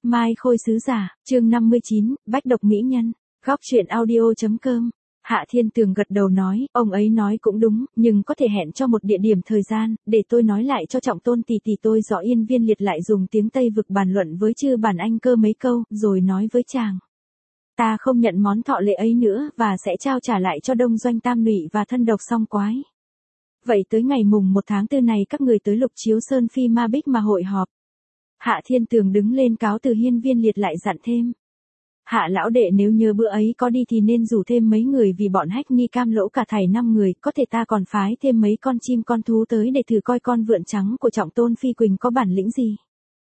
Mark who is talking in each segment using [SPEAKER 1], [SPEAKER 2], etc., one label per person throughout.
[SPEAKER 1] Mai Khôi sứ giả, chương 59, Bách độc mỹ nhân, góc truyện audio.com. Hạ Thiên Tường gật đầu nói, ông ấy nói cũng đúng, nhưng có thể hẹn cho một địa điểm thời gian, để tôi nói lại cho Trọng Tôn tỷ tỷ tôi rõ. Yên Viên Liệt lại dùng tiếng Tây vực bàn luận với Chư Bản Anh Cơ mấy câu, rồi nói với chàng. Ta không nhận món thọ lệ ấy nữa, và sẽ trao trả lại cho Đông Doanh Tam Nụy và Thân Độc Song Quái. Vậy tới ngày mùng 1 tháng 4 này các người tới Lục Chiếu Sơn Phi Ma Bích mà hội họp. Hạ Thiên Tường đứng lên cáo từ. Hiên Viên Liệt lại dặn thêm. Hạ lão đệ nếu nhớ bữa ấy có đi thì nên rủ thêm mấy người, vì bọn hách ni cam lỗ cả thảy 5 người, có thể ta còn phái thêm mấy con chim con thú tới để thử coi con vượn trắng của Trọng Tôn Phi Quỳnh có bản lĩnh gì.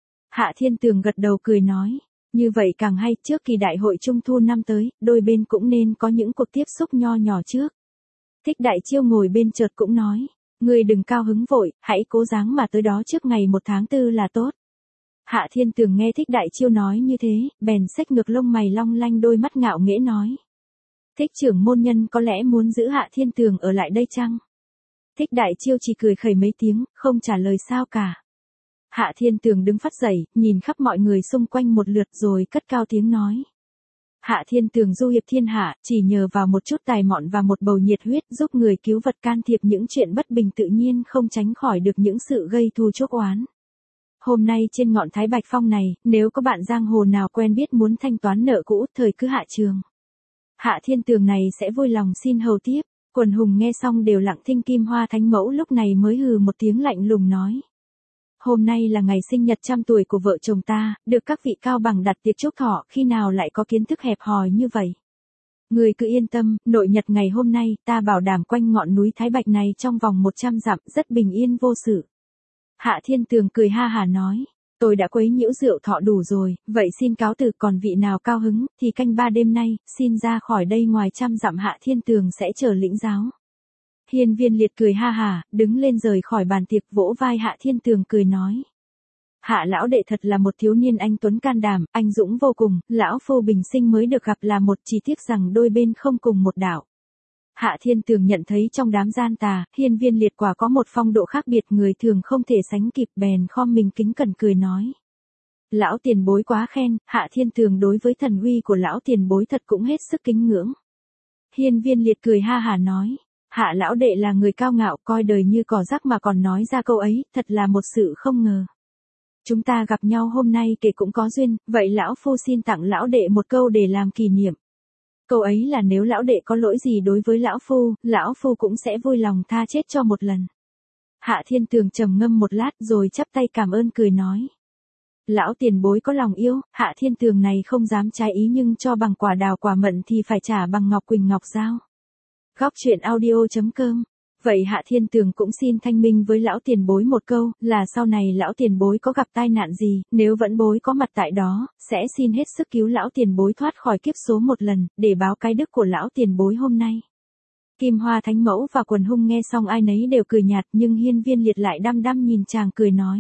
[SPEAKER 1] Hạ Thiên Tường gật đầu cười nói, như vậy càng hay, trước kỳ đại hội Trung Thu năm tới, đôi bên cũng nên có những cuộc tiếp xúc nho nhỏ trước. Thích Đại Chiêu ngồi bên chợt cũng nói, ngươi đừng cao hứng vội, hãy cố gắng mà tới đó trước ngày 1 tháng 4 là tốt. Hạ Thiên Tường nghe Thích Đại Chiêu nói như thế, bèn xếch ngược lông mày long lanh, đôi mắt ngạo nghễ nói. Thích trưởng môn nhân có lẽ muốn giữ Hạ Thiên Tường ở lại đây chăng? Thích Đại Chiêu chỉ cười khẩy mấy tiếng, không trả lời sao cả. Hạ Thiên Tường đứng phắt dậy, nhìn khắp mọi người xung quanh một lượt rồi cất cao tiếng nói. Hạ Thiên Tường du hiệp thiên hạ, chỉ nhờ vào một chút tài mọn và một bầu nhiệt huyết giúp người cứu vật, can thiệp những chuyện bất bình tự nhiên không tránh khỏi được những sự gây thù chuốc oán. Hôm nay trên ngọn Thái Bạch Phong này, nếu có bạn giang hồ nào quen biết muốn thanh toán nợ cũ, thời cứ hạ trường. Hạ Thiên Tường này sẽ vui lòng xin hầu tiếp. Quần hùng nghe xong đều lặng thinh. Kim Hoa Thánh Mẫu lúc này mới hừ một tiếng lạnh lùng nói. Hôm nay là ngày sinh nhật 100 tuổi của vợ chồng ta, được các vị cao bằng đặt tiệc chúc thọ, khi nào lại có kiến thức hẹp hòi như vậy. Người cứ yên tâm, nội nhật ngày hôm nay, ta bảo đảm quanh ngọn núi Thái Bạch này trong vòng 100 dặm, rất bình yên vô sự. Hạ Thiên Tường cười ha hả nói, tôi đã quấy nhiễu rượu thọ đủ rồi, vậy xin cáo từ. Còn vị nào cao hứng, thì canh 3 đêm nay, xin ra khỏi đây ngoài 100 dặm. Hạ Thiên Tường sẽ chờ lĩnh giáo. Hiên Viên Liệt cười ha hả, đứng lên rời khỏi bàn tiệc, vỗ vai Hạ Thiên Tường cười nói. Hạ lão đệ thật là một thiếu niên anh tuấn can đảm, anh dũng vô cùng, lão phu bình sinh mới được gặp là một, chỉ tiếc rằng đôi bên không cùng một đạo. Hạ Thiên Tường nhận thấy trong đám gian tà, Hiên Viên Liệt quả có một phong độ khác biệt, người thường không thể sánh kịp, bèn khom mình kính cẩn cười nói. Lão tiền bối quá khen. Hạ Thiên Tường đối với thần uy của lão tiền bối thật cũng hết sức kính ngưỡng. Hiên Viên Liệt cười ha hả nói. Hạ lão đệ là người cao ngạo, coi đời như cỏ rác mà còn nói ra câu ấy, thật là một sự không ngờ. Chúng ta gặp nhau hôm nay kể cũng có duyên, vậy lão phu xin tặng lão đệ một câu để làm kỷ niệm. Câu ấy là nếu lão đệ có lỗi gì đối với lão phu cũng sẽ vui lòng tha chết cho một lần. Hạ Thiên Tường trầm ngâm một lát rồi chắp tay cảm ơn cười nói. Lão tiền bối có lòng yêu, Hạ Thiên Tường này không dám trái ý, nhưng cho bằng quả đào quả mận thì phải trả bằng ngọc quỳnh ngọc giao. Góc truyện audio.com. Vậy Hạ Thiên Tường cũng xin thanh minh với lão tiền bối một câu, là sau này lão tiền bối có gặp tai nạn gì, nếu vẫn bối có mặt tại đó, sẽ xin hết sức cứu lão tiền bối thoát khỏi kiếp số một lần, để báo cái đức của lão tiền bối hôm nay. Kim Hoa Thánh Mẫu và quần hung nghe xong ai nấy đều cười nhạt, nhưng Hiên Viên Liệt lại đăm đăm nhìn chàng cười nói.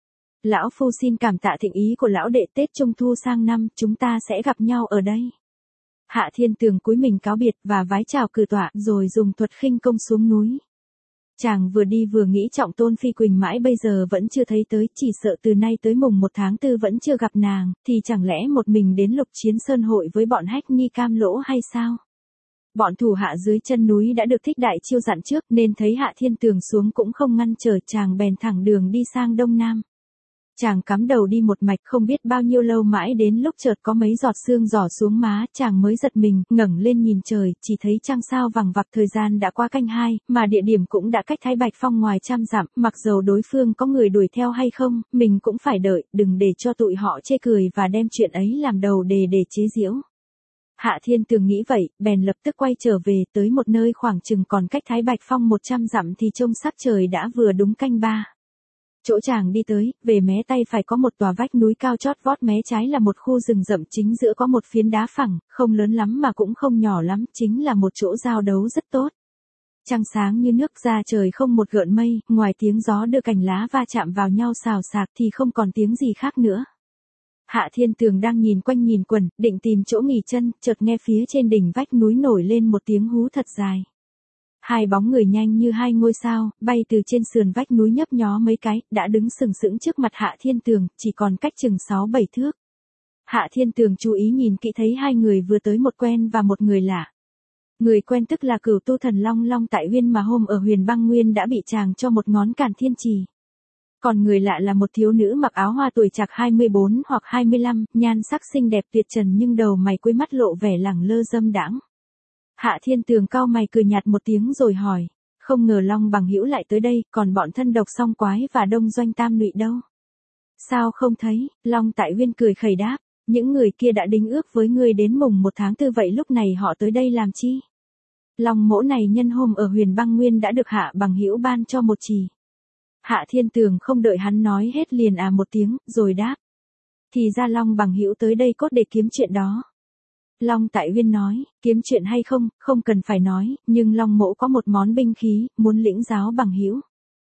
[SPEAKER 1] Lão phu xin cảm tạ thịnh ý của lão đệ, Tết Trung Thu sang năm, chúng ta sẽ gặp nhau ở đây. Hạ Thiên Tường cúi mình cáo biệt và vái chào cử tọa, rồi dùng thuật khinh công xuống núi. Chàng vừa đi vừa nghĩ Trọng Tôn Phi Quỳnh mãi bây giờ vẫn chưa thấy tới, chỉ sợ từ nay tới mùng 1 tháng 4 vẫn chưa gặp nàng, thì chẳng lẽ một mình đến Lục Chiến Sơn hội với bọn hách ni cam lỗ hay sao? Bọn thủ hạ dưới chân núi đã được Thích Đại Chiêu dặn trước, nên thấy Hạ Thiên Tường xuống cũng không ngăn trở, chàng bèn thẳng đường đi sang đông nam. Chàng cắm đầu đi một mạch không biết bao nhiêu lâu, mãi đến lúc chợt có mấy giọt sương rỏ xuống má, chàng mới giật mình, ngẩng lên nhìn trời, chỉ thấy trăng sao vằng vặc. Thời gian đã qua canh 2, mà địa điểm cũng đã cách Thái Bạch Phong ngoài 100 dặm, mặc dầu đối phương có người đuổi theo hay không, mình cũng phải đợi, đừng để cho tụi họ chê cười và đem chuyện ấy làm đầu đề để chế giễu. Hạ Thiên Tường nghĩ vậy, bèn lập tức quay trở về, tới một nơi khoảng chừng còn cách Thái Bạch Phong 100 dặm thì trông sắc trời đã vừa đúng canh 3. Chỗ chàng đi tới, về mé tay phải có một tòa vách núi cao chót vót, mé trái là một khu rừng rậm, chính giữa có một phiến đá phẳng, không lớn lắm mà cũng không nhỏ lắm, chính là một chỗ giao đấu rất tốt. Trăng sáng như nước, ra trời không một gợn mây, ngoài tiếng gió đưa cành lá va chạm vào nhau xào xạc thì không còn tiếng gì khác nữa. Hạ Thiên Tường đang nhìn quanh nhìn quẩn, định tìm chỗ nghỉ chân, chợt nghe phía trên đỉnh vách núi nổi lên một tiếng hú thật dài. Hai bóng người nhanh như hai ngôi sao, bay từ trên sườn vách núi nhấp nhó mấy cái, đã đứng sừng sững trước mặt Hạ Thiên Tường, chỉ còn cách chừng 6-7 thước. Hạ Thiên Tường chú ý nhìn kỹ thấy hai người vừa tới một quen và một người lạ. Người quen tức là Cửu Tu Thần Long Long Tại Uyên mà hôm ở Huyền Băng Nguyên đã bị chàng cho một ngón càn thiên trì. Còn người lạ là một thiếu nữ mặc áo hoa tuổi trạc 24 hoặc 25, nhan sắc xinh đẹp tuyệt trần nhưng đầu mày cuối mắt lộ vẻ lẳng lơ dâm đãng. Hạ Thiên Tường cau mày cười nhạt một tiếng rồi hỏi, không ngờ Long Bằng Hữu lại tới đây, còn bọn thân độc song quái và đông doanh tam nụy đâu? Sao không thấy? Long Tại Uyên cười khẩy đáp, những người kia đã đính ước với ngươi đến mùng 1 tháng 4 vậy lúc này họ tới đây làm chi? Long mỗ này nhân hôm ở Huyền Băng Nguyên đã được Hạ Bằng Hữu ban cho một trì. Hạ Thiên Tường không đợi hắn nói hết liền một tiếng, rồi đáp. Thì ra Long Bằng Hữu tới đây cốt để kiếm chuyện đó. Long Tại Uyên nói, kiếm chuyện hay không, không cần phải nói, nhưng Long mỗ có một món binh khí, muốn lĩnh giáo Bằng Hữu.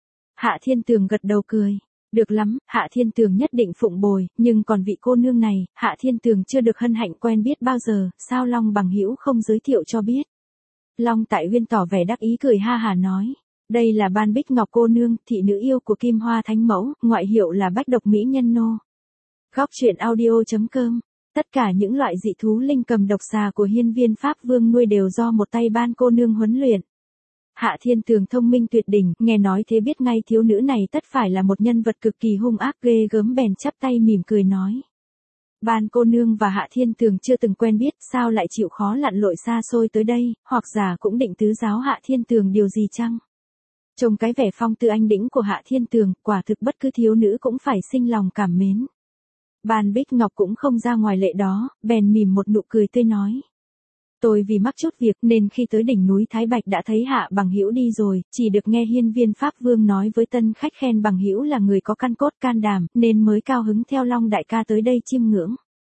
[SPEAKER 1] Hạ Thiên Tường gật đầu cười. Được lắm, Hạ Thiên Tường nhất định phụng bồi, nhưng còn vị cô nương này, Hạ Thiên Tường chưa được hân hạnh quen biết bao giờ, sao Long Bằng Hữu không giới thiệu cho biết. Long Tại Uyên tỏ vẻ đắc ý cười ha hà nói. Đây là Ban Bích Ngọc cô nương, thị nữ yêu của Kim Hoa Thánh Mẫu, ngoại hiệu là Bách Độc Mỹ Nhân Nô. Góc truyện audio.com. Tất cả những loại dị thú linh cầm độc xà của Hiên Viên Pháp Vương nuôi đều do một tay Ban cô nương huấn luyện. Hạ Thiên Tường thông minh tuyệt đỉnh, nghe nói thế biết ngay thiếu nữ này tất phải là một nhân vật cực kỳ hung ác ghê gớm bèn chắp tay mỉm cười nói. Ban cô nương và Hạ Thiên Tường chưa từng quen biết sao lại chịu khó lặn lội xa xôi tới đây, hoặc giả cũng định tứ giáo Hạ Thiên Tường điều gì chăng? Trông cái vẻ phong tư anh đĩnh của Hạ Thiên Tường, quả thực bất cứ thiếu nữ cũng phải sinh lòng cảm mến. Ban Bích Ngọc cũng không ra ngoài lệ đó, bèn mỉm một nụ cười tươi nói. Tôi vì mắc chút việc nên khi tới đỉnh núi Thái Bạch đã thấy Hạ Bằng Hữu đi rồi, chỉ được nghe Hiên Viên Pháp Vương nói với tân khách khen Bằng Hữu là người có căn cốt can đảm, nên mới cao hứng theo Long đại ca tới đây chiêm ngưỡng.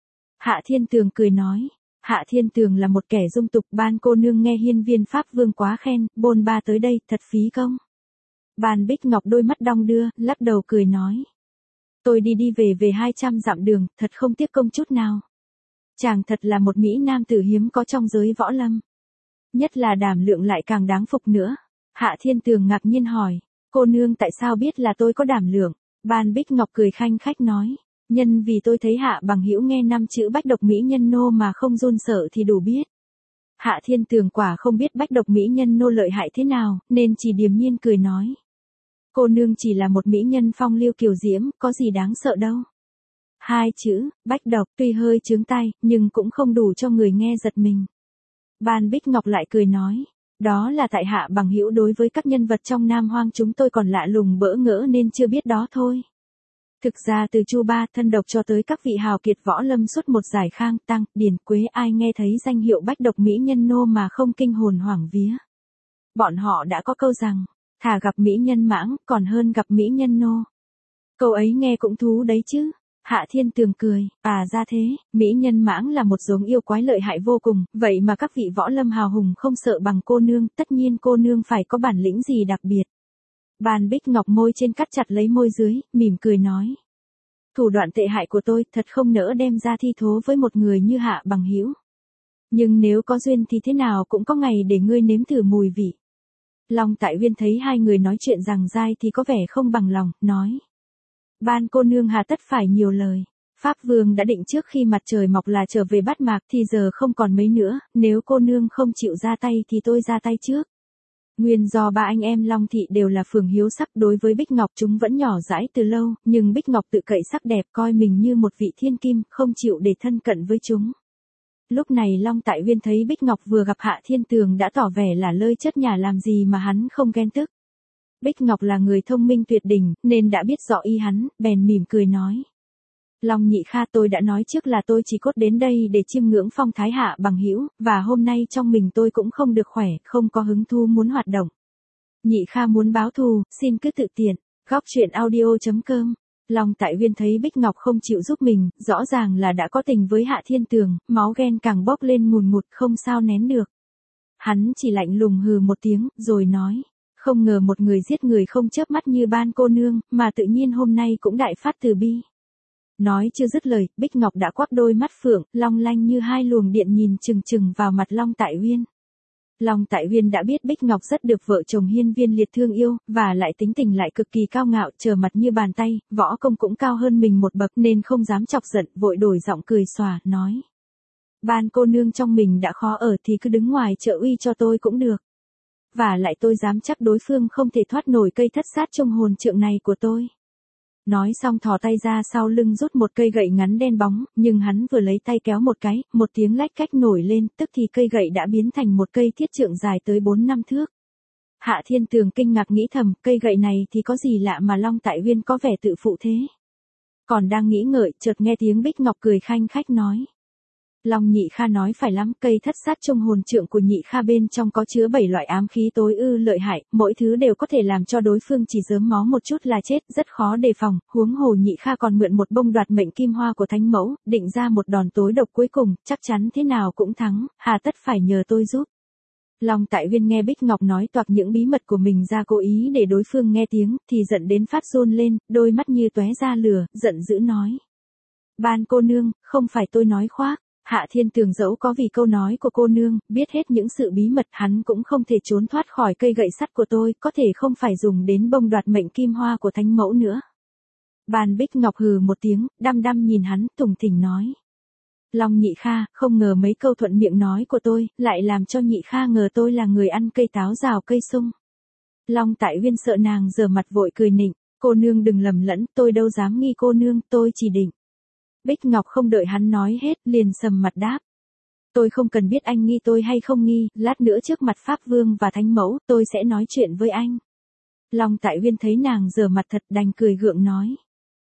[SPEAKER 1] Hạ Thiên Tường cười nói. Hạ Thiên Tường là một kẻ dung tục, Ban cô nương nghe Hiên Viên Pháp Vương quá khen, bôn ba tới đây, thật phí công. Ban Bích Ngọc đôi mắt đong đưa, lắc đầu cười nói. Tôi đi về 200 dặm đường, thật không tiếc công chút nào. Chàng thật là một mỹ nam tử hiếm có trong giới võ lâm. Nhất là đảm lượng lại càng đáng phục nữa. Hạ Thiên Tường ngạc nhiên hỏi, cô nương tại sao biết là tôi có đảm lượng? Ban Bích Ngọc cười khanh khách nói, nhân vì tôi thấy Hạ Bằng Hữu nghe 5 chữ Bách Độc Mỹ Nhân Nô mà không run sợ thì đủ biết. Hạ Thiên Tường quả không biết Bách Độc Mỹ Nhân Nô lợi hại thế nào, nên chỉ điềm nhiên cười nói. Cô nương chỉ là một mỹ nhân phong lưu kiều diễm, có gì đáng sợ đâu. 2 chữ, Bách Độc, tuy hơi chướng tai, nhưng cũng không đủ cho người nghe giật mình. Ban Bích Ngọc lại cười nói, đó là tại Hạ Bằng Hữu đối với các nhân vật trong Nam Hoang chúng tôi còn lạ lùng bỡ ngỡ nên chưa biết đó thôi. Thực ra từ Chu Ba thân độc cho tới các vị hào kiệt võ lâm suốt một giải Khang Tăng, Điền Quế ai nghe thấy danh hiệu Bách Độc Mỹ Nhân Nô mà không kinh hồn hoảng vía. Bọn họ đã có câu rằng, thà gặp mỹ nhân mãng, còn hơn gặp mỹ nhân nô. Câu ấy nghe cũng thú đấy chứ. Hạ Thiên Tường cười, ra thế, mỹ nhân mãng là một giống yêu quái lợi hại vô cùng, vậy mà các vị võ lâm hào hùng không sợ bằng cô nương, tất nhiên cô nương phải có bản lĩnh gì đặc biệt. Ban Bích Ngọc môi trên cắt chặt lấy môi dưới, mỉm cười nói. Thủ đoạn tệ hại của tôi thật không nỡ đem ra thi thố với một người như Hạ Bằng Hữu. Nhưng nếu có duyên thì thế nào cũng có ngày để ngươi nếm thử mùi vị. Long Tại Uyên thấy hai người nói chuyện rằng dai thì có vẻ không bằng lòng, nói. Ban cô nương hà tất phải nhiều lời. Pháp Vương đã định trước khi mặt trời mọc là trở về Bát Mạc thì giờ không còn mấy nữa, nếu cô nương không chịu ra tay thì tôi ra tay trước. Nguyên do ba anh em Long Thị đều là phường hiếu sắc đối với Bích Ngọc chúng vẫn nhỏ dãi từ lâu, nhưng Bích Ngọc tự cậy sắc đẹp coi mình như một vị thiên kim, không chịu để thân cận với chúng. Lúc này Long Tại Uyên thấy Bích Ngọc vừa gặp Hạ Thiên Tường đã tỏ vẻ là lơi chất nhà làm gì mà hắn không ghen tức. Bích Ngọc là người thông minh tuyệt đỉnh, nên đã biết rõ ý hắn, bèn mỉm cười nói. Long nhị kha tôi đã nói trước là tôi chỉ cốt đến đây để chiêm ngưỡng phong thái Hạ Bằng Hữu, và hôm nay trong mình tôi cũng không được khỏe, không có hứng thú muốn hoạt động. Nhị kha muốn báo thù, xin cứ tự tiện. Góc truyện audio.com. Long Tại Uyên thấy Bích Ngọc không chịu giúp mình, rõ ràng là đã có tình với Hạ Thiên Tường, máu ghen càng bốc lên ngùn ngụt không sao nén được. Hắn chỉ lạnh lùng hừ một tiếng, rồi nói, không ngờ một người giết người không chớp mắt như Ban cô nương, mà tự nhiên hôm nay cũng đại phát từ bi. Nói chưa dứt lời, Bích Ngọc đã quắc đôi mắt phượng, long lanh như hai luồng điện nhìn chừng chừng vào mặt Long Tại Uyên. Long Tại Uyên đã biết Bích Ngọc rất được vợ chồng Hiên Viên Liệt thương yêu, và lại tính tình lại cực kỳ cao ngạo, trở mặt như bàn tay, võ công cũng cao hơn mình một bậc nên không dám chọc giận, vội đổi giọng cười xòa, nói. Ban cô nương trong mình đã khó ở thì cứ đứng ngoài trợ uy cho tôi cũng được. Và lại tôi dám chắc đối phương không thể thoát nổi cây thất sát trong hồn trượng này của tôi. Nói xong thò tay ra sau lưng rút một cây gậy ngắn đen bóng, nhưng hắn vừa lấy tay kéo một cái, một tiếng lách cách nổi lên, tức thì cây gậy đã biến thành một cây thiết trượng dài tới 4-5 thước. Hạ Thiên Tường kinh ngạc nghĩ thầm, cây gậy này thì có gì lạ mà Long Tại Uyên có vẻ tự phụ thế. Còn đang nghĩ ngợi, chợt nghe tiếng Bích Ngọc cười khanh khách nói. Long Nhị Kha nói phải lắm, cây thất sát trong hồn trượng của Nhị Kha bên trong có chứa 7 loại ám khí tối ư lợi hại, mỗi thứ đều có thể làm cho đối phương chỉ rớm máu một chút là chết, rất khó đề phòng, huống hồ Nhị Kha còn mượn một bông đoạt mệnh kim hoa của Thánh Mẫu, định ra một đòn tối độc cuối cùng, chắc chắn thế nào cũng thắng, hà tất phải nhờ tôi giúp. Long Tại Uyên nghe Bích Ngọc nói toạc những bí mật của mình ra cố ý để đối phương nghe tiếng, thì giận đến phát run lên, đôi mắt như tóe ra lửa, giận dữ nói. Ban cô nương, không phải tôi nói khoác. Hạ Thiên Tường dẫu có vì câu nói của cô nương, biết hết những sự bí mật hắn cũng không thể trốn thoát khỏi cây gậy sắt của tôi, có thể không phải dùng đến bông đoạt mệnh kim hoa của Thánh Mẫu nữa. Ban Bích Ngọc hừ một tiếng, đăm đăm nhìn hắn, tùng thỉnh nói. Long Nhị Kha, không ngờ mấy câu thuận miệng nói của tôi, lại làm cho Nhị Kha ngờ tôi là người ăn cây táo rào cây sung. Long Tại Uyên sợ nàng giở mặt vội cười nịnh, cô nương đừng lầm lẫn, tôi đâu dám nghi cô nương, tôi chỉ định. Bích Ngọc không đợi hắn nói hết, liền sầm mặt đáp. Tôi không cần biết anh nghi tôi hay không nghi, lát nữa trước mặt Pháp Vương và Thánh Mẫu, tôi sẽ nói chuyện với anh. Long Tại Uyên thấy nàng giở mặt thật đành cười gượng nói.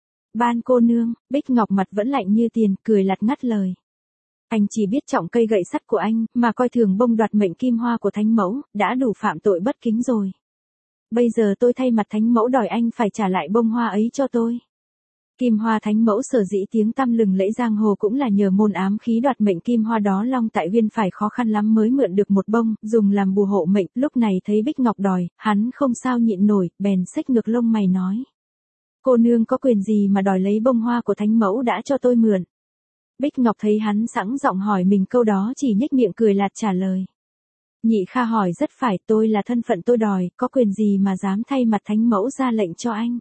[SPEAKER 1] Ban cô nương, Bích Ngọc mặt vẫn lạnh như tiền, cười lạt ngắt lời. Anh chỉ biết trọng cây gậy sắt của anh, mà coi thường bông đoạt mệnh kim hoa của Thánh Mẫu, đã đủ phạm tội bất kính rồi. Bây giờ tôi thay mặt Thánh Mẫu đòi anh phải trả lại bông hoa ấy cho tôi. Kim Hoa Thánh Mẫu sở dĩ tiếng tăm lừng lẫy giang hồ cũng là nhờ môn ám khí đoạt mệnh kim hoa đó, Long Tại Uyên phải khó khăn lắm mới mượn được một bông, dùng làm bùa hộ mệnh, lúc này thấy Bích Ngọc đòi, hắn không sao nhịn nổi, bèn xếch ngược lông mày nói. Cô nương có quyền gì mà đòi lấy bông hoa của Thánh Mẫu đã cho tôi mượn? Bích Ngọc thấy hắn sẵn giọng hỏi mình câu đó chỉ nhếch miệng cười lạt trả lời. Nhị Kha hỏi rất phải, tôi là thân phận tôi đòi, có quyền gì mà dám thay mặt Thánh Mẫu ra lệnh cho anh?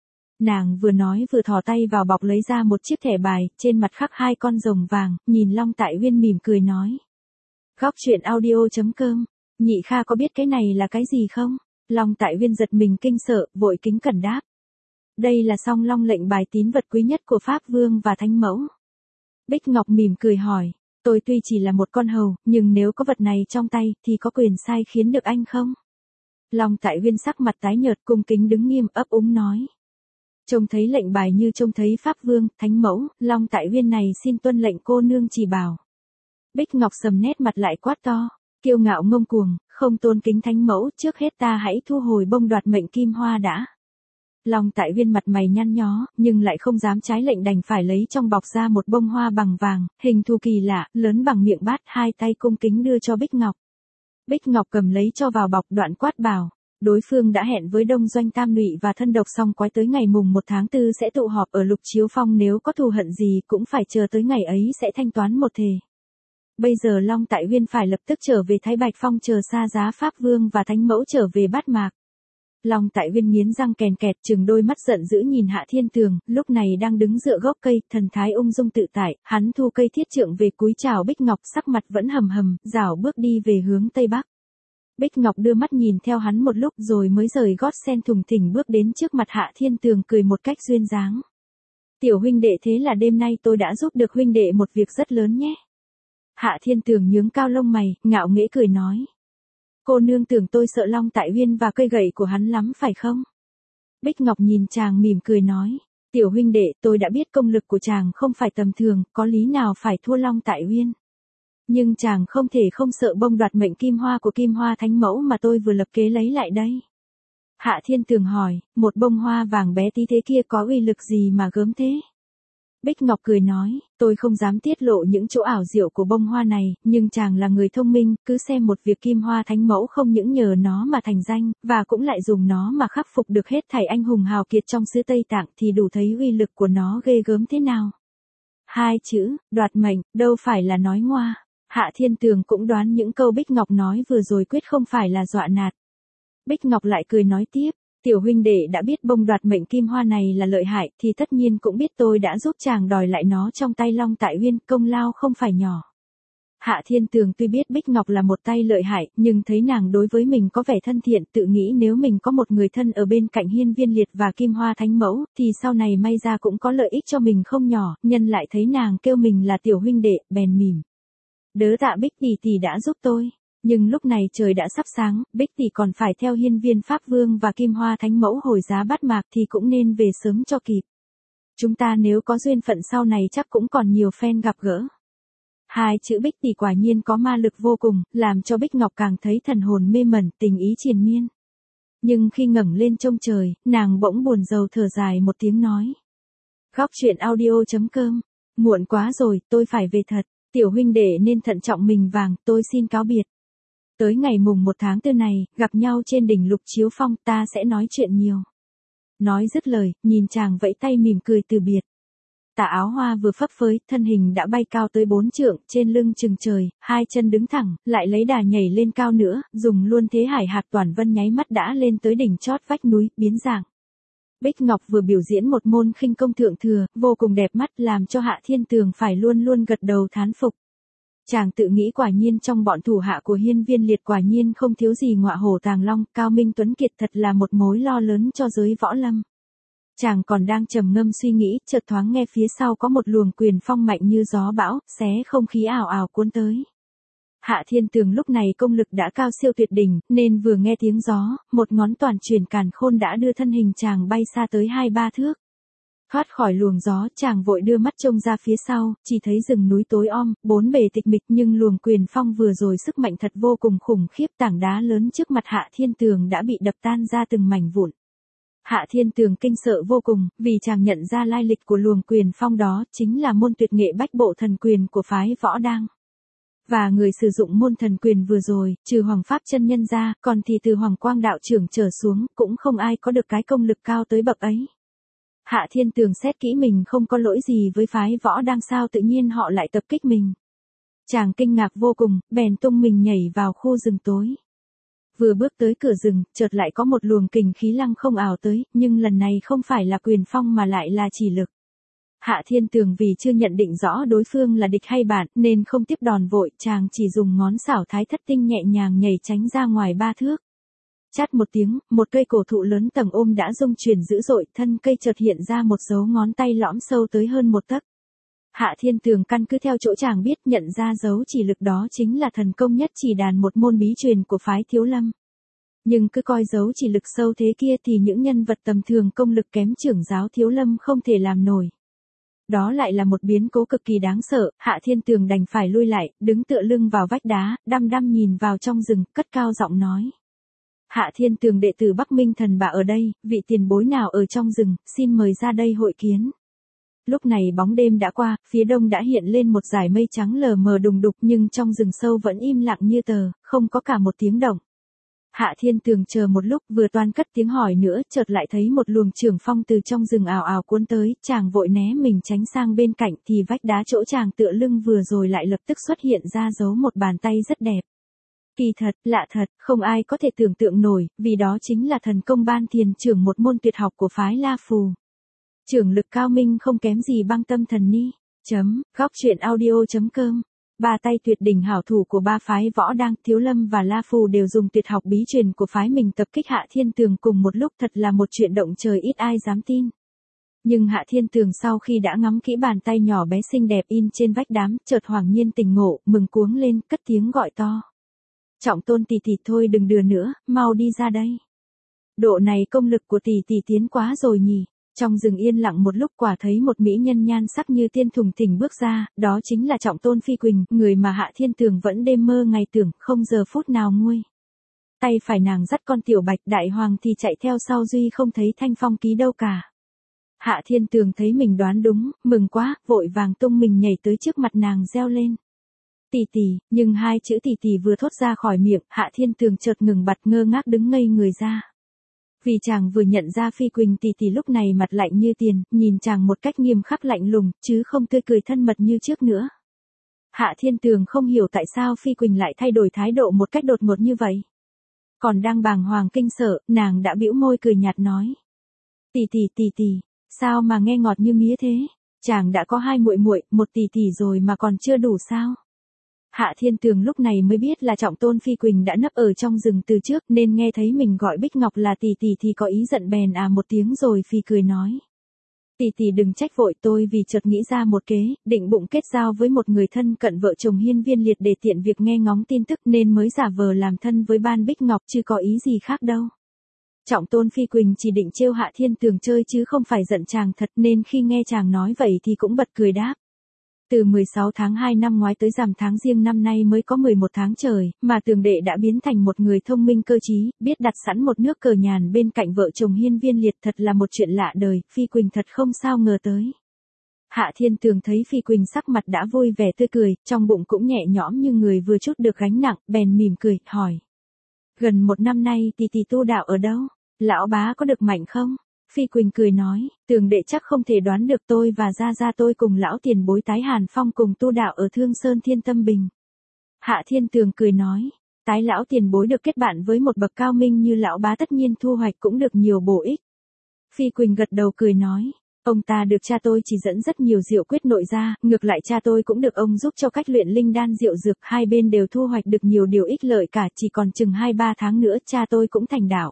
[SPEAKER 1] Nàng vừa nói vừa thò tay vào bọc lấy ra một chiếc thẻ bài, trên mặt khắc 2 con rồng vàng, nhìn Long Tại Uyên mỉm cười nói. Góc truyện audio.com, Nhị Kha có biết cái này là cái gì không? Long Tại Uyên giật mình kinh sợ, vội kính cẩn đáp. Đây là song long lệnh bài tín vật quý nhất của Pháp Vương và Thánh Mẫu. Bích Ngọc mỉm cười hỏi, tôi tuy chỉ là một con hầu, nhưng nếu có vật này trong tay, thì có quyền sai khiến được anh không? Long Tại Uyên sắc mặt tái nhợt cung kính đứng nghiêm ấp úng nói. Trông thấy lệnh bài như trông thấy Pháp Vương, Thánh Mẫu, Long Tại Uyên này xin tuân lệnh cô nương chỉ bảo. Bích Ngọc sầm nét mặt lại quát to, kiêu ngạo ngông cuồng, không tôn kính Thánh Mẫu, trước hết ta hãy thu hồi bông đoạt mệnh kim hoa đã. Long Tại Uyên mặt mày nhăn nhó, nhưng lại không dám trái lệnh đành phải lấy trong bọc ra một bông hoa bằng vàng, hình thù kỳ lạ, lớn bằng miệng bát, hai tay cung kính đưa cho Bích Ngọc. Bích Ngọc cầm lấy cho vào bọc, đoạn quát bảo. Đối phương đã hẹn với Đông Doanh Tam Nụy và Thân Độc Song Quái tới ngày mùng 1 tháng 4 sẽ tụ họp ở Lục Chiếu Phong, nếu có thù hận gì cũng phải chờ tới ngày ấy sẽ thanh toán một thề. Bây giờ Long Tại Uyên phải lập tức trở về Thái Bạch Phong chờ xa giá Pháp Vương và Thánh Mẫu trở về Bát Mạc. Long Tại Uyên nghiến răng kèn kẹt, trừng đôi mắt giận dữ nhìn Hạ Thiên Tường, lúc này đang đứng dựa gốc cây, thần thái ung dung tự tại, hắn thu cây thiết trượng về cúi chào Bích Ngọc, sắc mặt vẫn hầm hầm, rảo bước đi về hướng Tây Bắc. Bích Ngọc đưa mắt nhìn theo hắn một lúc rồi mới rời gót sen thùng thình bước đến trước mặt Hạ Thiên Tường, cười một cách duyên dáng. Tiểu huynh đệ, thế là đêm nay tôi đã giúp được huynh đệ một việc rất lớn nhé. Hạ Thiên Tường nhướng cao lông mày, ngạo nghễ cười nói. Cô nương tưởng tôi sợ Long Tại Uyên và cây gậy của hắn lắm phải không? Bích Ngọc nhìn chàng mỉm cười nói. Tiểu huynh đệ, tôi đã biết công lực của chàng không phải tầm thường, có lý nào phải thua Long Tại Uyên. Nhưng chàng không thể không sợ bông đoạt mệnh kim hoa của Kim Hoa Thánh Mẫu mà tôi vừa lập kế lấy lại đây. Hạ Thiên Tường hỏi, một bông hoa vàng bé tí thế kia có uy lực gì mà gớm thế? Bích Ngọc cười nói, tôi không dám tiết lộ những chỗ ảo diệu của bông hoa này, nhưng chàng là người thông minh, cứ xem một việc Kim Hoa Thánh Mẫu không những nhờ nó mà thành danh, và cũng lại dùng nó mà khắc phục được hết thảy anh hùng hào kiệt trong xứ Tây Tạng thì đủ thấy uy lực của nó ghê gớm thế nào. 2 chữ, đoạt mệnh, đâu phải là nói ngoa. Hạ Thiên Tường cũng đoán những câu Bích Ngọc nói vừa rồi quyết không phải là dọa nạt. Bích Ngọc lại cười nói tiếp, tiểu huynh đệ đã biết bông đoạt mệnh kim hoa này là lợi hại thì tất nhiên cũng biết tôi đã giúp chàng đòi lại nó trong tay Long Tại Uyên, công lao không phải nhỏ. Hạ Thiên Tường tuy biết Bích Ngọc là một tay lợi hại, nhưng thấy nàng đối với mình có vẻ thân thiện, tự nghĩ nếu mình có một người thân ở bên cạnh Hiên Viên Liệt và Kim Hoa Thánh Mẫu, thì sau này may ra cũng có lợi ích cho mình không nhỏ, nhân lại thấy nàng kêu mình là tiểu huynh đệ, bèn mỉm. Đớ tạ Bích tỷ tỷ đã giúp tôi. Nhưng lúc này trời đã sắp sáng, Bích tỷ còn phải theo Hiên Viên Pháp Vương và Kim Hoa Thánh Mẫu hồi giá bát mạc thì cũng nên về sớm cho kịp. Chúng ta nếu có duyên phận sau này chắc cũng còn nhiều phen gặp gỡ. Hai chữ Bích tỷ quả nhiên có ma lực vô cùng, làm cho Bích Ngọc càng thấy thần hồn mê mẩn, tình ý triền miên. Nhưng khi ngẩng lên trông trời, nàng bỗng buồn rầu thở dài một tiếng nói. Góc truyện audio.com, muộn quá rồi, tôi phải về thật, tiểu huynh đệ nên thận trọng mình vàng, tôi xin cáo biệt. Tới ngày mùng 1 tháng 4 này, gặp nhau trên đỉnh Lục Chiếu Phong, ta sẽ nói chuyện nhiều. Nói dứt lời, nhìn chàng vẫy tay mỉm cười từ biệt. Tà áo hoa vừa phấp phới, thân hình đã bay cao tới 4 trượng, trên lưng chừng trời, hai chân đứng thẳng, lại lấy đà nhảy lên cao nữa, dùng luôn thế hải hạc toàn vân nháy mắt đã lên tới đỉnh chót vách núi, biến dạng. Bích Ngọc vừa biểu diễn một môn khinh công thượng thừa, vô cùng đẹp mắt, làm cho Hạ Thiên Tường phải luôn luôn gật đầu thán phục. Chàng tự nghĩ quả nhiên trong bọn thủ hạ của Hiên Viên Liệt quả nhiên không thiếu gì ngọa hổ tàng long, cao minh tuấn kiệt thật là một mối lo lớn cho giới võ lâm. Chàng còn đang trầm ngâm suy nghĩ, chợt thoáng nghe phía sau có một luồng quyền phong mạnh như gió bão, xé không khí ảo ảo cuốn tới. Hạ Thiên Tường lúc này công lực đã cao siêu tuyệt đỉnh, nên vừa nghe tiếng gió, một ngón toàn truyền càn khôn đã đưa thân hình chàng bay xa tới 2-3 thước. Thoát khỏi luồng gió, chàng vội đưa mắt trông ra phía sau, chỉ thấy rừng núi tối om, bốn bề tịch mịch, nhưng luồng quyền phong vừa rồi sức mạnh thật vô cùng khủng khiếp, tảng đá lớn trước mặt Hạ Thiên Tường đã bị đập tan ra từng mảnh vụn. Hạ Thiên Tường kinh sợ vô cùng, vì chàng nhận ra lai lịch của luồng quyền phong đó, chính là môn tuyệt nghệ bách bộ thần quyền của phái Võ Đang. Và người sử dụng môn thần quyền vừa rồi, trừ Hoàng Pháp chân nhân ra, còn thì từ Hoàng Quang đạo trưởng trở xuống, cũng không ai có được cái công lực cao tới bậc ấy. Hạ Thiên Tường xét kỹ mình không có lỗi gì với phái Võ Đang, sao tự nhiên họ lại tập kích mình. Chàng kinh ngạc vô cùng, bèn tung mình nhảy vào khu rừng tối. Vừa bước tới cửa rừng, chợt lại có một luồng kình khí lăng không ảo tới, nhưng lần này không phải là quyền phong mà lại là chỉ lực. Hạ Thiên Tường vì chưa nhận định rõ đối phương là địch hay bạn, nên không tiếp đòn vội, chàng chỉ dùng ngón xảo thái thất tinh nhẹ nhàng nhảy tránh ra ngoài 3 thước. Chát một tiếng, một cây cổ thụ lớn tầng ôm đã rung chuyển dữ dội, thân cây chợt hiện ra một dấu ngón tay lõm sâu tới hơn 1 tấc. Hạ Thiên Tường căn cứ theo chỗ chàng biết nhận ra dấu chỉ lực đó chính là thần công nhất chỉ đàn, một môn bí truyền của phái Thiếu Lâm. Nhưng cứ coi dấu chỉ lực sâu thế kia thì những nhân vật tầm thường công lực kém trưởng giáo Thiếu Lâm không thể làm nổi. Đó lại là một biến cố cực kỳ đáng sợ, Hạ Thiên Tường đành phải lui lại, đứng tựa lưng vào vách đá, đăm đăm nhìn vào trong rừng, cất cao giọng nói. Hạ Thiên Tường đệ tử Bắc Minh Thần Bà ở đây, vị tiền bối nào ở trong rừng, xin mời ra đây hội kiến. Lúc này bóng đêm đã qua, phía đông đã hiện lên một dải mây trắng lờ mờ đùng đục, nhưng trong rừng sâu vẫn im lặng như tờ, không có cả một tiếng động. Hạ Thiên Tường chờ một lúc, vừa toan cất tiếng hỏi nữa, chợt lại thấy một luồng trường phong từ trong rừng ào ào cuốn tới, chàng vội né mình tránh sang bên cạnh, thì vách đá chỗ chàng tựa lưng vừa rồi lại lập tức xuất hiện ra dấu một bàn tay rất đẹp. Kỳ thật, lạ thật, không ai có thể tưởng tượng nổi, vì đó chính là thần công Ban Thiền trưởng, một môn tuyệt học của phái La Phù. Trưởng lực cao minh không kém gì Băng Tâm Thần Ni. Góc truyện audio.com. Ba tay tuyệt đỉnh hảo thủ của ba phái Võ Đang, Thiếu Lâm và La Phù đều dùng tuyệt học bí truyền của phái mình tập kích Hạ Thiên Tường cùng một lúc, thật là một chuyện động trời ít ai dám tin. Nhưng Hạ Thiên Tường sau khi đã ngắm kỹ bàn tay nhỏ bé xinh đẹp in trên vách đám, chợt hoàng nhiên tỉnh ngộ, mừng cuống lên, cất tiếng gọi to. Trọng Tôn tỷ tỷ, thôi đừng đùa nữa, mau đi ra đây. Độ này công lực của tỷ tỷ tiến quá rồi nhỉ. Trong rừng yên lặng một lúc, quả thấy một mỹ nhân nhan sắc như tiên thùng thình bước ra, đó chính là Trọng Tôn Phi Quỳnh, người mà Hạ Thiên Tường vẫn đêm mơ ngày tưởng, không giờ phút nào nguôi. Tay phải nàng dắt con tiểu bạch, đại hoàng thì chạy theo sau, duy không thấy Thanh Phong Ký đâu cả. Hạ Thiên Tường thấy mình đoán đúng, mừng quá, vội vàng tung mình nhảy tới trước mặt nàng reo lên. Tỷ tỷ, nhưng hai chữ tỷ tỷ vừa thốt ra khỏi miệng, Hạ Thiên Tường chợt ngừng bặt, ngơ ngác đứng ngây người ra. Vì chàng vừa nhận ra Phi Quỳnh tỷ tỷ lúc này mặt lạnh như tiền, nhìn chàng một cách nghiêm khắc lạnh lùng, chứ không tươi cười thân mật như trước nữa. Hạ Thiên Tường không hiểu tại sao Phi Quỳnh lại thay đổi thái độ một cách đột ngột như vậy. Còn đang bàng hoàng kinh sợ, nàng đã bĩu môi cười nhạt nói. Tỷ, sao mà nghe ngọt như mía thế? Chàng đã có 2 muội muội, 1 tỷ rồi mà còn chưa đủ sao? Hạ Thiên Tường lúc này mới biết là trọng tôn Phi Quỳnh đã nấp ở trong rừng từ trước, nên nghe thấy mình gọi Bích Ngọc là tỷ thì có ý giận bèn một tiếng rồi Phi cười nói. Tỷ đừng trách vội, tôi vì chợt nghĩ ra một kế, định bụng kết giao với một người thân cận vợ chồng Hiên Viên Liệt để tiện việc nghe ngóng tin tức nên mới giả vờ làm thân với Ban Bích Ngọc chứ có ý gì khác đâu. Trọng tôn Phi Quỳnh chỉ định trêu Hạ Thiên Tường chơi chứ không phải giận chàng thật, nên khi nghe chàng nói vậy thì cũng bật cười đáp. Từ 16 tháng 2 năm ngoái tới rằm tháng Giêng năm nay mới có 11 tháng trời, mà Tường đệ đã biến thành một người thông minh cơ trí, biết đặt sẵn một nước cờ nhàn bên cạnh vợ chồng Hiên Viên Liệt, thật là một chuyện lạ đời, Phi Quỳnh thật không sao ngờ tới. Hạ Thiên Tường thấy Phi Quỳnh sắc mặt đã vui vẻ tươi cười, trong bụng cũng nhẹ nhõm như người vừa chút được gánh nặng, bèn mỉm cười, hỏi. Gần 1 năm nay tỷ tu đạo ở đâu? Lão bá có được mạnh không? Phi Quỳnh cười nói, Tường đệ chắc không thể đoán được, tôi và gia tôi cùng lão tiền bối Tái Hàn Phong cùng tu đạo ở Thương Sơn Thiên Tâm Bình. Hạ Thiên Tường cười nói, Tái lão tiền bối được kết bạn với một bậc cao minh như lão bá tất nhiên thu hoạch cũng được nhiều bổ ích. Phi Quỳnh gật đầu cười nói, ông ta được cha tôi chỉ dẫn rất nhiều diệu quyết nội ra, ngược lại cha tôi cũng được ông giúp cho cách luyện linh đan diệu dược, hai bên đều thu hoạch được nhiều điều ích lợi cả, chỉ còn chừng 2-3 tháng nữa cha tôi cũng thành đạo.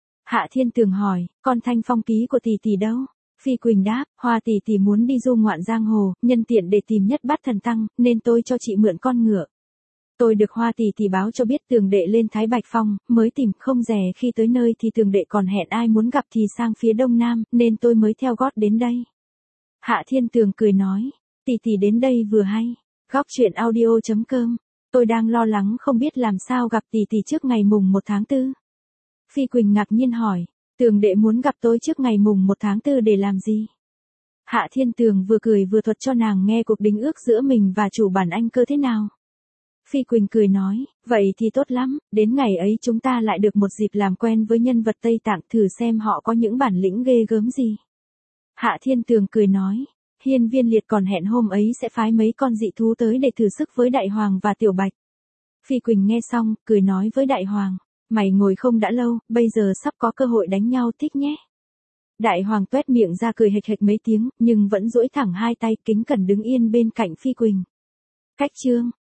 [SPEAKER 1] Hạ Thiên Tường hỏi, con Thanh Phong ký của tỷ đâu? Phi Quỳnh đáp, Hoa tỷ muốn đi du ngoạn giang hồ, nhân tiện để tìm Nhất Bát Thần Tăng, nên tôi cho chị mượn con ngựa. Tôi được Hoa tỷ báo cho biết Tường đệ lên Thái Bạch Phong, mới tìm, không dè khi tới nơi thì Tường đệ còn hẹn ai muốn gặp thì sang phía đông nam, nên tôi mới theo gót đến đây. Hạ Thiên Tường cười nói, tỷ đến đây vừa hay. Góc truyện audio.com, tôi đang lo lắng không biết làm sao gặp tỷ trước ngày mùng 1 tháng 4. Phi Quỳnh ngạc nhiên hỏi, Tường đệ muốn gặp tôi trước ngày mùng 1 tháng 4 để làm gì? Hạ Thiên Tường vừa cười vừa thuật cho nàng nghe cuộc đính ước giữa mình và chủ bản Anh Cơ thế nào. Phi Quỳnh cười nói, vậy thì tốt lắm, đến ngày ấy chúng ta lại được một dịp làm quen với nhân vật Tây Tạng, thử xem họ có những bản lĩnh ghê gớm gì. Hạ Thiên Tường cười nói, Hiên Viên Liệt còn hẹn hôm ấy sẽ phái mấy con dị thú tới để thử sức với Đại Hoàng và Tiểu Bạch. Phi Quỳnh nghe xong, cười nói với Đại Hoàng, mày ngồi không đã lâu, bây giờ sắp có cơ hội đánh nhau, thích nhé. Đại Hoàng tuét miệng ra cười hệch hệch mấy tiếng, nhưng vẫn duỗi thẳng 2 tay kính cẩn đứng yên bên cạnh Phi Quỳnh. Cách chương